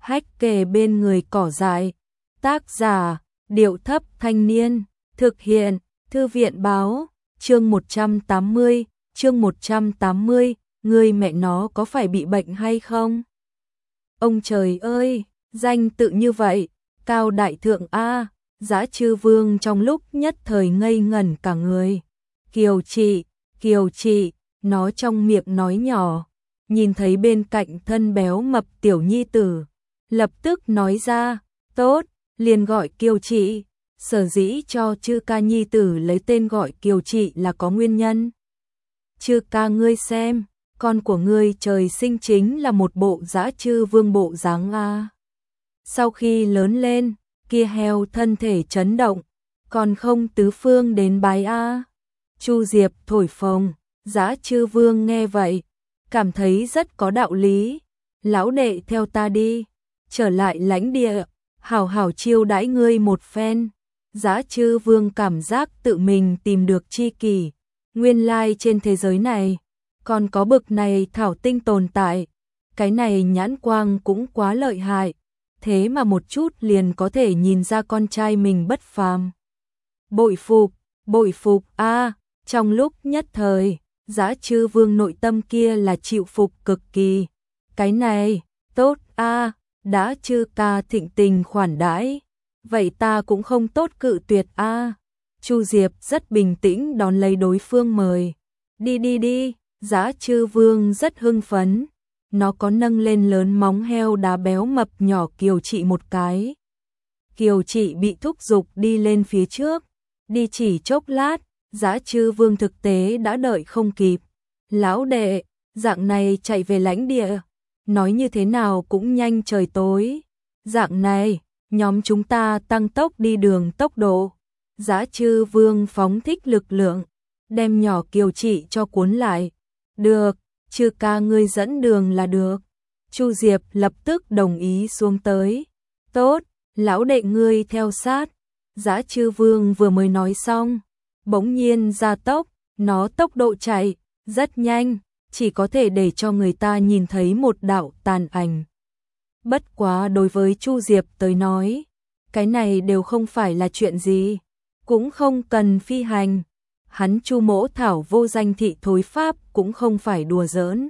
hách kề bên người cỏ dại. Tác giả, Điệu Thấp Thanh Niên. Thực hiện, Thư viện Báo. Chương 180, người mẹ nó có phải bị bệnh hay không? Ông trời ơi, danh tự như vậy, Cao Đại Thượng A. Dã Chư Vương trong lúc nhất thời ngây ngẩn cả người. Kiều chị, nó trong miệng nói nhỏ, nhìn thấy bên cạnh thân béo mập tiểu nhi tử, lập tức nói ra, tốt, liền gọi Kiều chị. Sở dĩ cho Chư ca nhi tử lấy tên gọi Kiều chị là có nguyên nhân. Chư ca ngươi xem, con của ngươi trời sinh chính là một bộ Dã Chư Vương bộ dáng a. Sau khi lớn lên, kia heo thân thể chấn động, còn không tứ phương đến bái a. Chu Diệp thổi phồng, Dã Chư Vương nghe vậy, cảm thấy rất có đạo lý. Lão đệ theo ta đi, trở lại lãnh địa, hảo hảo chiêu đãi ngươi một phen. Dã Chư Vương cảm giác tự mình tìm được tri kỷ, nguyên lai trên thế giới này còn có bực này thảo tinh tồn tại. Cái này nhãn quang cũng quá lợi hại, thế mà một chút liền có thể nhìn ra con trai mình bất phàm. Bội phục a. Trong lúc nhất thời, Dã Chư Vương nội tâm kia là chịu phục cực kỳ. Cái này, tốt a, đã Chư ca thịnh tình khoản đãi, vậy ta cũng không tốt cự tuyệt a. Chu Diệp rất bình tĩnh đón lấy đối phương mời. Đi. Dã Chư Vương rất hưng phấn. Nó có nâng lên lớn móng heo đá béo mập nhỏ Kiều chị một cái. Kiều chị bị thúc giục đi lên phía trước. Đi chỉ chốc lát, Dã Chư Vương thực tế đã đợi không kịp. Lão đệ, dạng này chạy về lãnh địa, nói như thế nào cũng nhanh trời tối. Dạng này, nhóm chúng ta tăng tốc đi đường tốc độ. Dã Chư Vương phóng thích lực lượng, đem nhỏ Kiều chị cho cuốn lại. Được, Chư ca ngươi dẫn đường là được. Chu Diệp lập tức đồng ý xuống tới. Tốt, lão đệ ngươi theo sát. Dã Chư Vương vừa mới nói xong, bỗng nhiên gia tốc, nó tốc độ chạy rất nhanh, chỉ có thể để cho người ta nhìn thấy một đạo tàn ảnh. Bất quá đối với Chu Diệp tới nói, cái này đều không phải là chuyện gì, cũng không cần phi hành. Hắn Chu Mỗ thảo vô danh thị thối pháp cũng không phải đùa giỡn.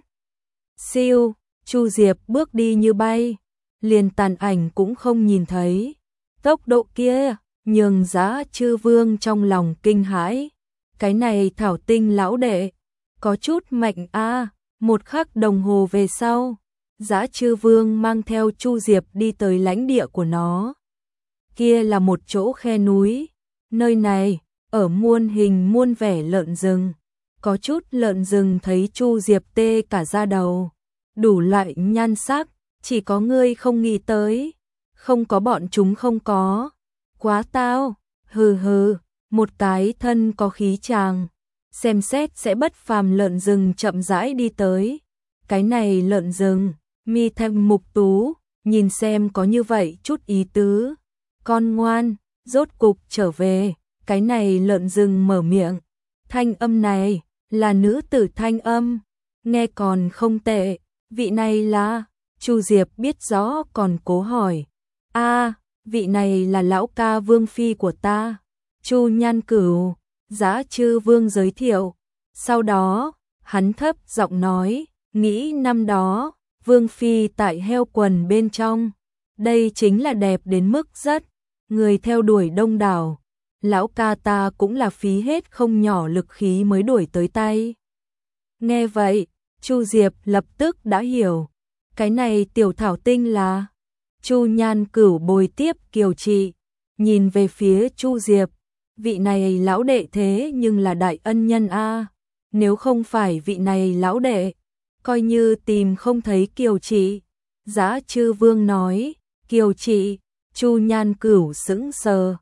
Siêu, Chu Diệp bước đi như bay, liền tàn ảnh cũng không nhìn thấy. Tốc độ kia nhường Dã Chư Vương trong lòng kinh hãi. Cái này thảo tinh lão đệ, có chút mạnh a. Một khắc đồng hồ về sau, Dã Chư Vương mang theo Chu Diệp đi tới lãnh địa của nó. Kia là một chỗ khe núi, nơi này ở muôn hình muôn vẻ lợn rừng. Có chút lợn rừng thấy Chu Diệp tê cả da đầu. Đủ loại nhan sắc, chỉ có ngươi không nghĩ tới. Không có bọn chúng không có. Quá tao, hừ, một cái thân có khí chàng. Xem xét sẽ bất phàm lợn rừng chậm rãi đi tới. Cái này lợn rừng, mi thêm mục tú, nhìn xem có như vậy chút ý tứ. Con ngoan, rốt cục trở về. Cái này lợn rừng mở miệng. Thanh âm này là nữ tử thanh âm, nghe còn không tệ. Vị này là... Chu Diệp biết rõ còn cố hỏi. Vị này là lão ca vương phi của ta. Chu Nhan Cửu. Dã Chư Vương giới thiệu. Sau đó, hắn thấp giọng nói, nghĩ năm đó, vương phi tại heo quần bên trong. Đây chính là đẹp đến mức rất, người theo đuổi đông đảo. Lão ca ta cũng là phí hết không nhỏ lực khí mới đuổi tới tay. Nghe vậy, Chu Diệp lập tức đã hiểu. Cái này tiểu thảo tinh là... Chu Nhan Cửu bồi tiếp Kiều chị, nhìn về phía Chu Diệp. Vị này lão đệ thế nhưng là đại ân nhân a. Nếu không phải vị này lão đệ, coi như tìm không thấy Kiều chị. Dã Chư Vương nói, Kiều chị. Chu Nhan Cửu sững sờ.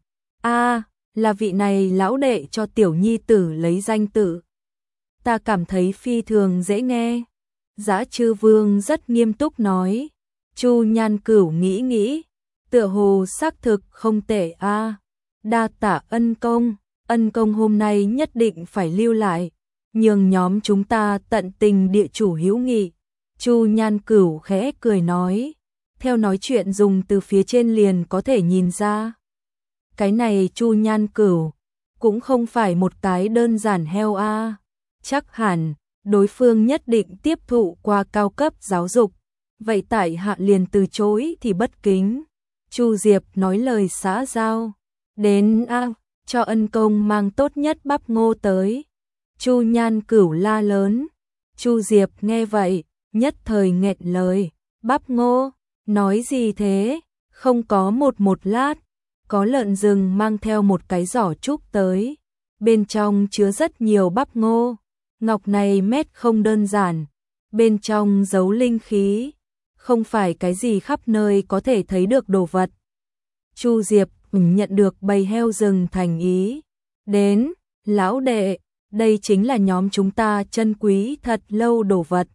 Là vị này lão đệ cho tiểu nhi tử lấy danh tự. Ta cảm thấy phi thường dễ nghe. Dã Chư Vương rất nghiêm túc nói. Chu Nhan Cửu nghĩ, tựa hồ xác thực không tệ a. Đa tạ ân công hôm nay nhất định phải lưu lại, nhường nhóm chúng ta tận tình địa chủ hữu nghị. Chu Nhan Cửu khẽ cười nói, theo nói chuyện dùng từ phía trên liền có thể nhìn ra. Cái này Chu Nhan Cửu cũng không phải một cái đơn giản heo a, chắc hẳn đối phương nhất định tiếp thụ qua cao cấp giáo dục, vậy tại hạ liền từ chối thì bất kính. Chu Diệp nói lời xã giao, đến a, cho ân công mang tốt nhất bắp ngô tới. Chu Nhan Cửu la lớn. Chu Diệp nghe vậy, nhất thời nghẹn lời, bắp ngô, nói gì thế, không có một lát, có lợn rừng mang theo một cái giỏ trúc tới, bên trong chứa rất nhiều bắp ngô, ngọc này mét không đơn giản, bên trong giấu linh khí, không phải cái gì khắp nơi có thể thấy được đồ vật. Chu Diệp nhận được bầy heo rừng thành ý, đến, lão đệ, đây chính là nhóm chúng ta trân quý thật lâu đồ vật.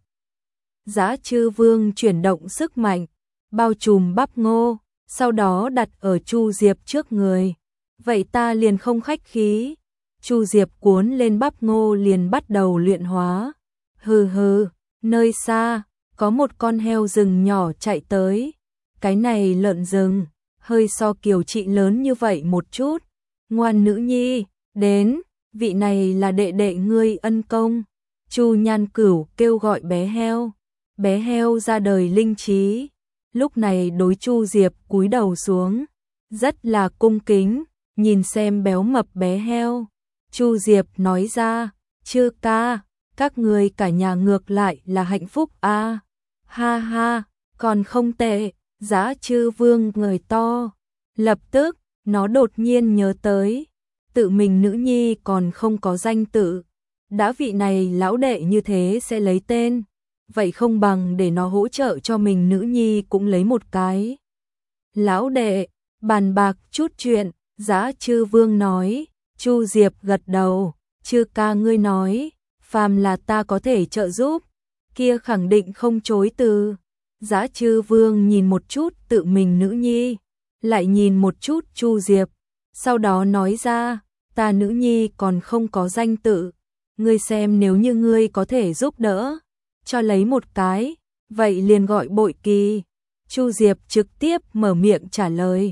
Dã Chư Vương chuyển động sức mạnh, bao trùm bắp ngô, sau đó đặt ở Chu Diệp trước người. Vậy ta liền không khách khí. Chu Diệp cuốn lên bắp ngô liền bắt đầu luyện hóa. Hừ hừ, nơi xa, có một con heo rừng nhỏ chạy tới. Cái này lợn rừng, hơi so Kiều Trị lớn như vậy một chút. Ngoan nữ nhi, đến, vị này là đệ đệ ngươi ân công. Chu Nhan Cửu kêu gọi bé heo. Bé heo ra đời linh trí, lúc này đối Chu Diệp cúi đầu xuống, rất là cung kính, nhìn xem béo mập bé heo. Chu Diệp nói ra, Chư ca, các người cả nhà ngược lại là hạnh phúc a. Ha ha, còn không tệ. Dã Chư Vương người to. Lập tức, nó đột nhiên nhớ tới, tự mình nữ nhi còn không có danh tự. Đã vị này lão đệ như thế sẽ lấy tên, vậy không bằng để nó hỗ trợ cho mình nữ nhi cũng lấy một cái. Lão đệ, bàn bạc chút chuyện, Dã Chư Vương nói. Chu Diệp gật đầu, Chư ca ngươi nói, phàm là ta có thể trợ giúp, kia khẳng định không chối từ. Dã Chư Vương nhìn một chút tự mình nữ nhi, lại nhìn một chút Chu Diệp, sau đó nói ra, ta nữ nhi còn không có danh tự, ngươi xem nếu như ngươi có thể giúp đỡ, cho lấy một cái, vậy liền gọi Bội Kỳ. Chu Diệp trực tiếp mở miệng trả lời,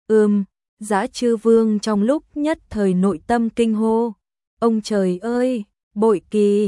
Dã Chư Vương trong lúc nhất thời nội tâm kinh hô, ông trời ơi, Bội Kỳ,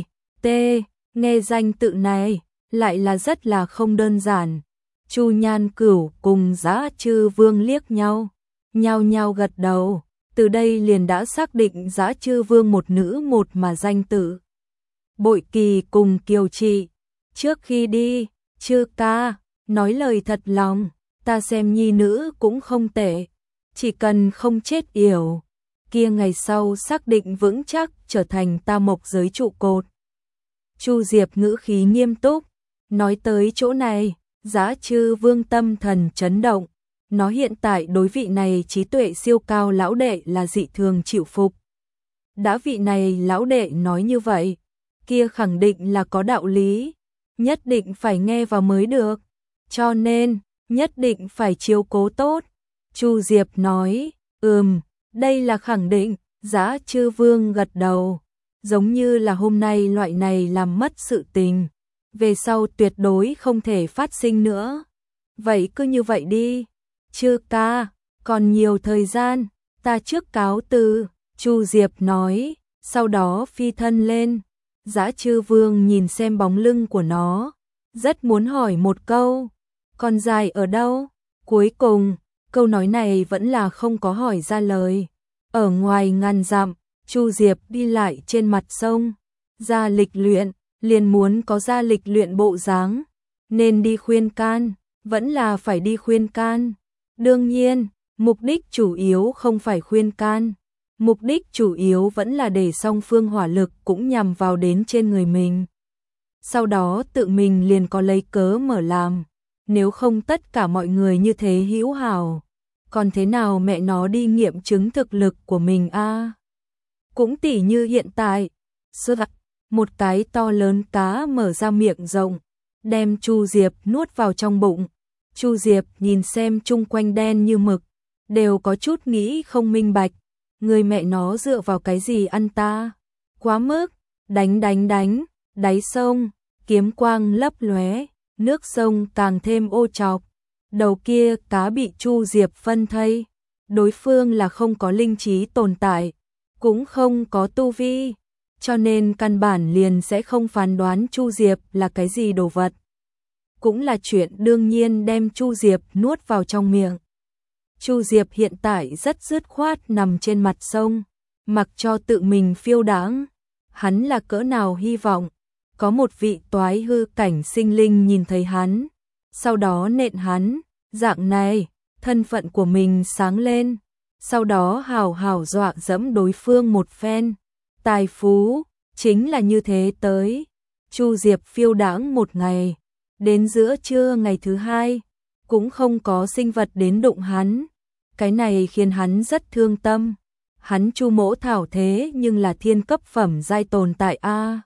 nghe danh tự này, lại là rất là không đơn giản. Chu Nhan Cửu cùng Dã Chư Vương liếc nhau, nhao nhao gật đầu, từ đây liền đã xác định Dã Chư Vương một nữ một mà danh tự. Bội Kỳ cùng Kiều Trị, trước khi đi, Chư ca, nói lời thật lòng, ta xem nhi nữ cũng không tệ, chỉ cần không chết yểu, kia ngày sau xác định vững chắc trở thành ta mộc giới trụ cột. Chu Diệp ngữ khí nghiêm túc, nói tới chỗ này, Dã Chư Vương tâm thần chấn động, nó hiện tại đối vị này trí tuệ siêu cao lão đệ là dị thường chịu phục. Đã vị này lão đệ nói như vậy, kia khẳng định là có đạo lý, nhất định phải nghe vào mới được, cho nên, nhất định phải chiếu cố tốt. Chu Diệp nói, đây là khẳng định. Dã Chư Vương gật đầu, giống như là hôm nay loại này làm mất sự tình, về sau tuyệt đối không thể phát sinh nữa. Vậy cứ như vậy đi, Chư ca, còn nhiều thời gian, ta trước cáo từ. Chu Diệp nói, sau đó phi thân lên. Dã Chư Vương nhìn xem bóng lưng của nó, rất muốn hỏi một câu, con dài ở đâu? Cuối cùng, câu nói này vẫn là không có hỏi ra lời. Ở ngoài ngàn dặm, Chu Diệp đi lại trên mặt sông, ra lịch luyện, liền muốn có ra lịch luyện bộ dáng, nên đi khuyên can, vẫn là phải đi khuyên can. Đương nhiên, mục đích chủ yếu không phải khuyên can, mục đích chủ yếu vẫn là để song phương hỏa lực cũng nhằm vào đến trên người mình. Sau đó tự mình liền có lấy cớ mở làm, nếu không tất cả mọi người như thế hữu hảo, còn thế nào mẹ nó đi nghiệm chứng thực lực của mình a? Cũng tỉ như hiện tại, một cái to lớn cá mở ra miệng rộng, đem Chu Diệp nuốt vào trong bụng. Chu Diệp nhìn xem chung quanh đen như mực, đều có chút nghĩ không minh bạch, người mẹ nó dựa vào cái gì ăn ta? Quá mức, đánh, đáy sông, kiếm quang lấp lóe, nước sông càng thêm ô chọc. đầu kia cá bị Chu Diệp phân thây, đối phương là không có linh trí tồn tại, cũng không có tu vi, cho nên căn bản liền sẽ không phán đoán Chu Diệp là cái gì đồ vật. Cũng là chuyện đương nhiên đem Chu Diệp nuốt vào trong miệng. Chu Diệp hiện tại rất dứt khoát nằm trên mặt sông, mặc cho tự mình phiêu đãng. Hắn là cỡ nào hy vọng có một vị toái hư cảnh sinh linh nhìn thấy hắn, sau đó nện hắn, dạng này, thân phận của mình sáng lên, sau đó hào hào dọa dẫm đối phương một phen. Tài phú chính là như thế tới. Chu Diệp phiêu đãng một ngày, đến giữa trưa ngày thứ hai, cũng không có sinh vật đến đụng hắn. Cái này khiến hắn rất thương tâm. Hắn Chu Mỗ Thảo thế nhưng là thiên cấp phẩm giai tồn tại a.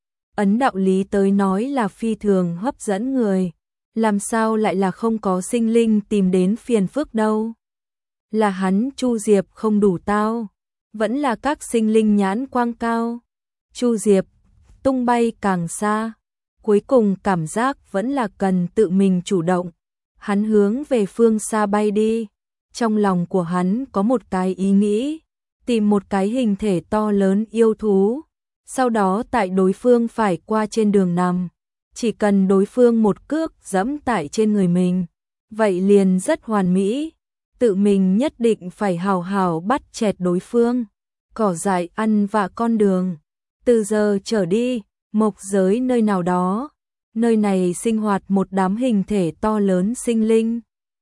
Ấn đạo lý tới nói là phi thường hấp dẫn người, làm sao lại là không có sinh linh tìm đến phiền phức đâu. Là hắn Chu Diệp không đủ tao, vẫn là các sinh linh nhãn quang cao. Chu Diệp tung bay càng xa, cuối cùng cảm giác vẫn là cần tự mình chủ động. Hắn hướng về phương xa bay đi, trong lòng của hắn có một cái ý nghĩ, tìm một cái hình thể to lớn yêu thú, sau đó tại đối phương phải qua trên đường nằm, chỉ cần đối phương một cước giẫm tại trên người mình, vậy liền rất hoàn mỹ. Tự mình nhất định phải hào hào bắt chẹt đối phương. Cỏ dại ăn vạ con đường. Từ giờ trở đi, mộc giới nơi nào đó, nơi này sinh hoạt một đám hình thể to lớn sinh linh.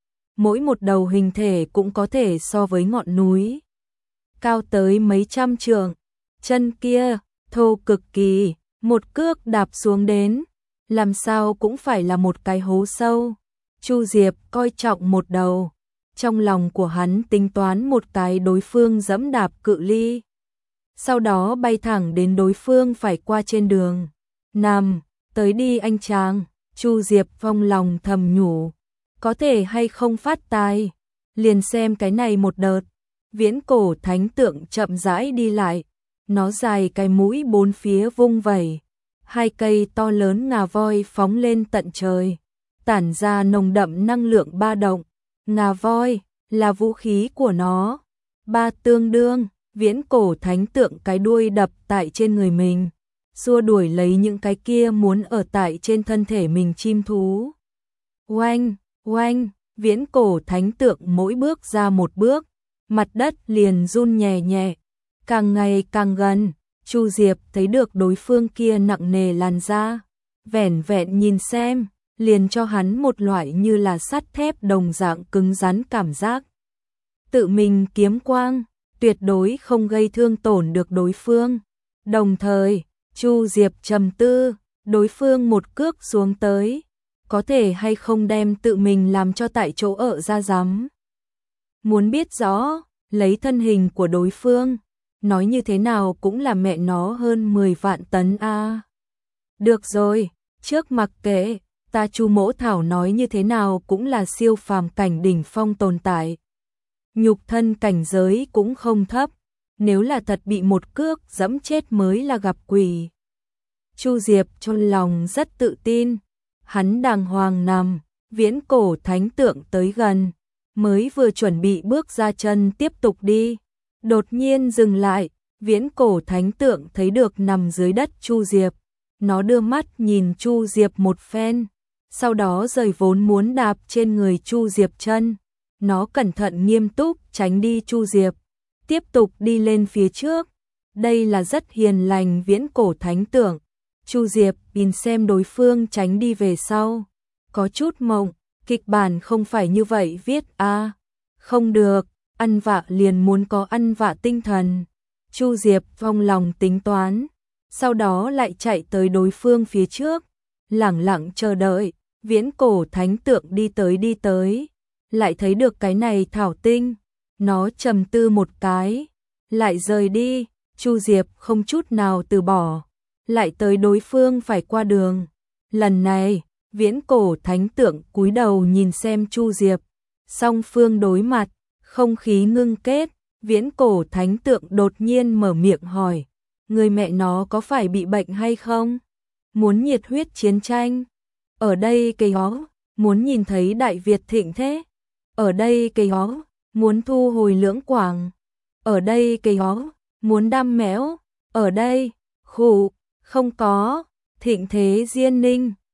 Mỗi một đầu hình thể cũng có thể so với ngọn núi, cao tới mấy trăm trượng. Chân kia thô cực kỳ, một cước đạp xuống đến, làm sao cũng phải là một cái hố sâu. Chu Diệp coi trọng một đầu, trong lòng của hắn tính toán một cái đối phương dẫm đạp cự ly, sau đó bay thẳng đến đối phương phải qua trên đường. Nằm, tới đi anh chàng. Chu Diệp trong lòng thầm nhủ, có thể hay không phát tài, liền xem cái này một đợt. Viễn cổ thánh tượng chậm rãi đi lại, nó dài cái mũi bốn phía vung vẩy, hai cây to lớn ngà voi phóng lên tận trời, tản ra nồng đậm năng lượng ba động. Ngà voi là vũ khí của nó. Ba tương đương, viễn cổ thánh tượng cái đuôi đập tại trên người mình, xua đuổi lấy những cái kia muốn ở tại trên thân thể mình chim thú. Oanh, oanh, viễn cổ thánh tượng mỗi bước ra một bước, mặt đất liền run nhẹ nhẹ, càng ngày càng gần. Chu Diệp thấy được đối phương kia nặng nề làn da, vẻn vẹn nhìn xem, liền cho hắn một loại như là sắt thép đồng dạng cứng rắn cảm giác. Tự mình kiếm quang, tuyệt đối không gây thương tổn được đối phương. Đồng thời, Chu Diệp trầm tư, đối phương một cước xuống tới, có thể hay không đem tự mình làm cho tại chỗ ở ra rắm. Muốn biết rõ, lấy thân hình của đối phương, nói như thế nào cũng là mẹ nó hơn 10 vạn tấn a. Được rồi, trước mặc kệ, ta Chu Mỗ Thảo nói như thế nào cũng là siêu phàm cảnh đỉnh phong tồn tại. Nhục thân cảnh giới cũng không thấp, nếu là thật bị một cước giẫm chết mới là gặp quỷ. Chu Diệp trong lòng rất tự tin, hắn đàng hoàng nằm, viễn cổ thánh tượng tới gần, mới vừa chuẩn bị bước ra chân tiếp tục đi, đột nhiên dừng lại. Viễn cổ thánh tượng thấy được nằm dưới đất Chu Diệp, nó đưa mắt nhìn Chu Diệp một phen, sau đó rời vốn muốn đạp trên người Chu Diệp chân, nó cẩn thận nghiêm túc tránh đi Chu Diệp, tiếp tục đi lên phía trước. Đây là rất hiền lành viễn cổ thánh tượng. Chu Diệp nhìn xem đối phương tránh đi về sau, có chút mộng, kịch bản không phải như vậy viết a. Không được, ăn vạ liền muốn có ăn vạ tinh thần. Chu Diệp trong lòng tính toán, sau đó lại chạy tới đối phương phía trước, lẳng lặng chờ đợi. Viễn cổ thánh tượng đi tới, lại thấy được cái này thảo tinh, nó trầm tư một cái, lại rời đi. Chu Diệp không chút nào từ bỏ, lại tới đối phương phải qua đường. Lần này, viễn cổ thánh tượng cúi đầu nhìn xem Chu Diệp, song phương đối mặt, không khí ngưng kết. Viễn cổ thánh tượng đột nhiên mở miệng hỏi, người mẹ nó có phải bị bệnh hay không? Muốn nhiệt huyết chiến tranh? Ở đây cái đó, muốn nhìn thấy Đại Việt thịnh thế. Ở đây cây ó, muốn thu hồi Lưỡng Quảng. Ở đây cây ó, muốn đam mẽo. Ở đây, khụ, không có, thịnh thế Diên Ninh.